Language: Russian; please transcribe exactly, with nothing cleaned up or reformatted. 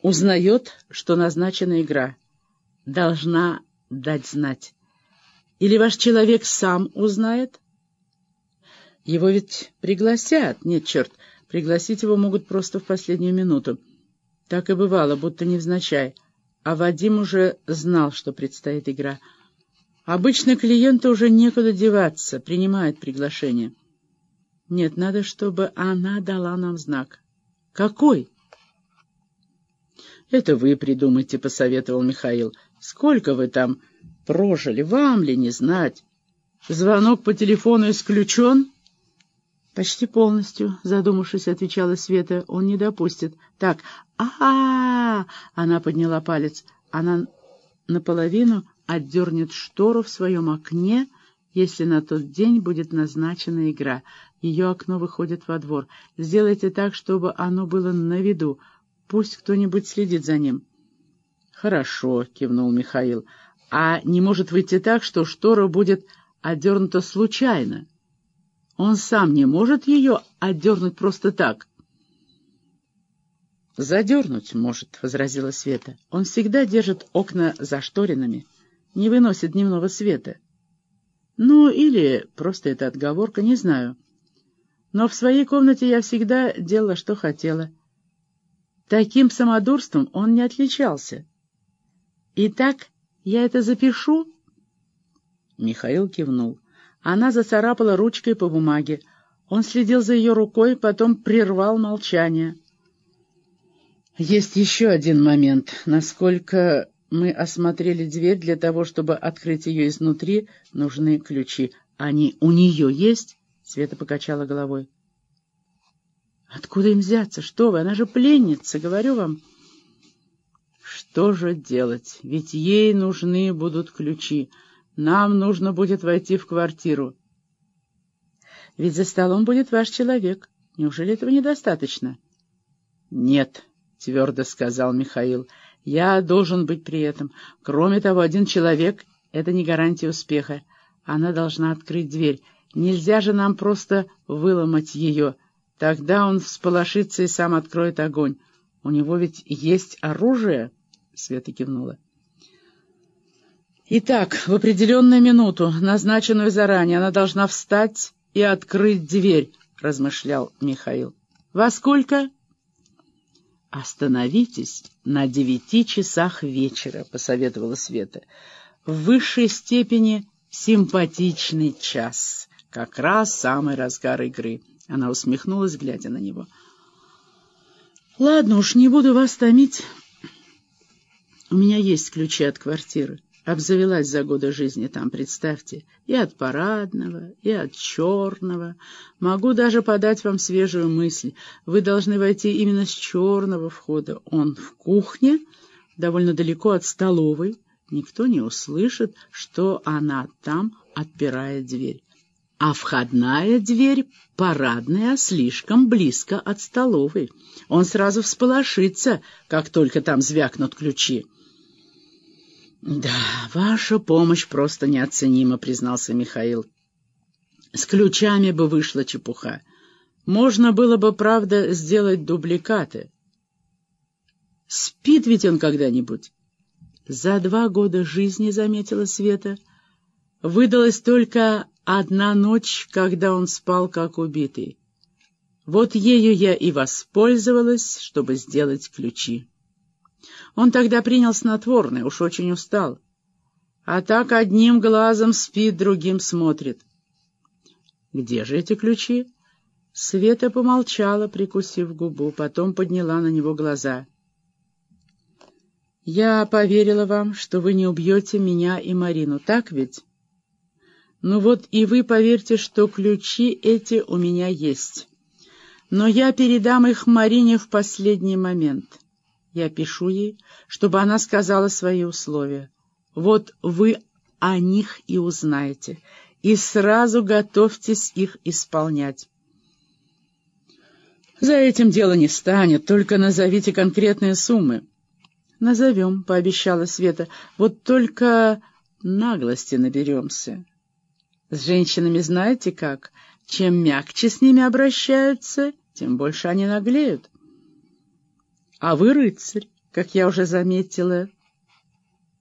Узнает, что назначена игра. Должна дать знать. Или ваш человек сам узнает? Его ведь пригласят. Нет, черт, пригласить его могут просто в последнюю минуту. Так и бывало, будто невзначай. А Вадим уже знал, что предстоит игра. Обычно клиенту уже некуда деваться, принимает приглашение. Нет, надо, чтобы она дала нам знак. Какой? Это вы придумайте, — посоветовал Михаил. Сколько вы там прожили, вам ли не знать? Звонок по телефону исключен? Почти полностью, задумавшись, отвечала Света. Он не допустит. Так, а-а-а! Она подняла палец. Она наполовину отдернет штору в своем окне, если на тот день будет назначена игра. Ее окно выходит во двор. Сделайте так, чтобы оно было на виду. Пусть кто-нибудь следит за ним. «Хорошо», — кивнул Михаил. «А не может выйти так, что штора будет отдернута случайно? Он сам не может ее отдернуть просто так?» «Задернуть может», — возразила Света. «Он всегда держит окна зашторенными, не выносит дневного света. Ну, или просто это отговорка, не знаю. Но в своей комнате я всегда делала, что хотела. Таким самодурством он не отличался. Итак, я это запишу?» Михаил кивнул. Она зацарапала ручкой по бумаге. Он следил за ее рукой, потом прервал молчание. «Есть еще один момент. Насколько мы осмотрели дверь, для того, чтобы открыть ее изнутри, нужны ключи. Они у нее есть?» Света покачала головой. «Откуда им взяться? Что вы? Она же пленница, говорю вам». «Что же делать? Ведь ей нужны будут ключи. Нам нужно будет войти в квартиру. Ведь за столом будет ваш человек. Неужели этого недостаточно?» «Нет», — твердо сказал Михаил. «Я должен быть при этом. Кроме того, один человек — это не гарантия успеха. Она должна открыть дверь. Нельзя же нам просто выломать ее. Тогда он всполошится и сам откроет огонь. У него ведь есть оружие?» Света кивнула. «Итак, в определенную минуту, назначенную заранее, она должна встать и открыть дверь», — размышлял Михаил. «Во сколько?» «Остановитесь на девяти часах вечера», — посоветовала Света. «В высшей степени симпатичный час. Как раз самый разгар игры». Она усмехнулась, глядя на него. «Ладно уж, не буду вас томить. У меня есть ключи от квартиры. Обзавелась за годы жизни там, представьте, и от парадного, и от черного. Могу даже подать вам свежую мысль. Вы должны войти именно с черного входа. Он в кухне, довольно далеко от столовой. Никто не услышит, что она там отпирает дверь. А входная дверь парадная, слишком близко от столовой. Он сразу всполошится, как только там звякнут ключи. «Да, ваша помощь просто неоценима», — признался Михаил. «С ключами бы вышла чепуха. Можно было бы, правда, сделать дубликаты. Спит ведь он когда-нибудь?» За два года жизни, заметила Света, выдалась только одна ночь, когда он спал как убитый. Вот ею я и воспользовалась, чтобы сделать ключи. Он тогда принял снотворное, уж очень устал. А так одним глазом спит, другим смотрит. «Где же эти ключи?» Света помолчала, прикусив губу, потом подняла на него глаза. «Я поверила вам, что вы не убьете меня и Марину, так ведь? Ну вот и вы поверьте, что ключи эти у меня есть. Но я передам их Марине в последний момент. Я пишу ей, чтобы она сказала свои условия. Вот вы о них и узнаете, и сразу готовьтесь их исполнять. За этим дело не станет, только назовите конкретные суммы». «Назовем», — пообещала Света, — «вот только наглости наберемся. С женщинами знаете как? Чем мягче с ними обращаются, тем больше они наглеют. А вы рыцарь, как я уже заметила,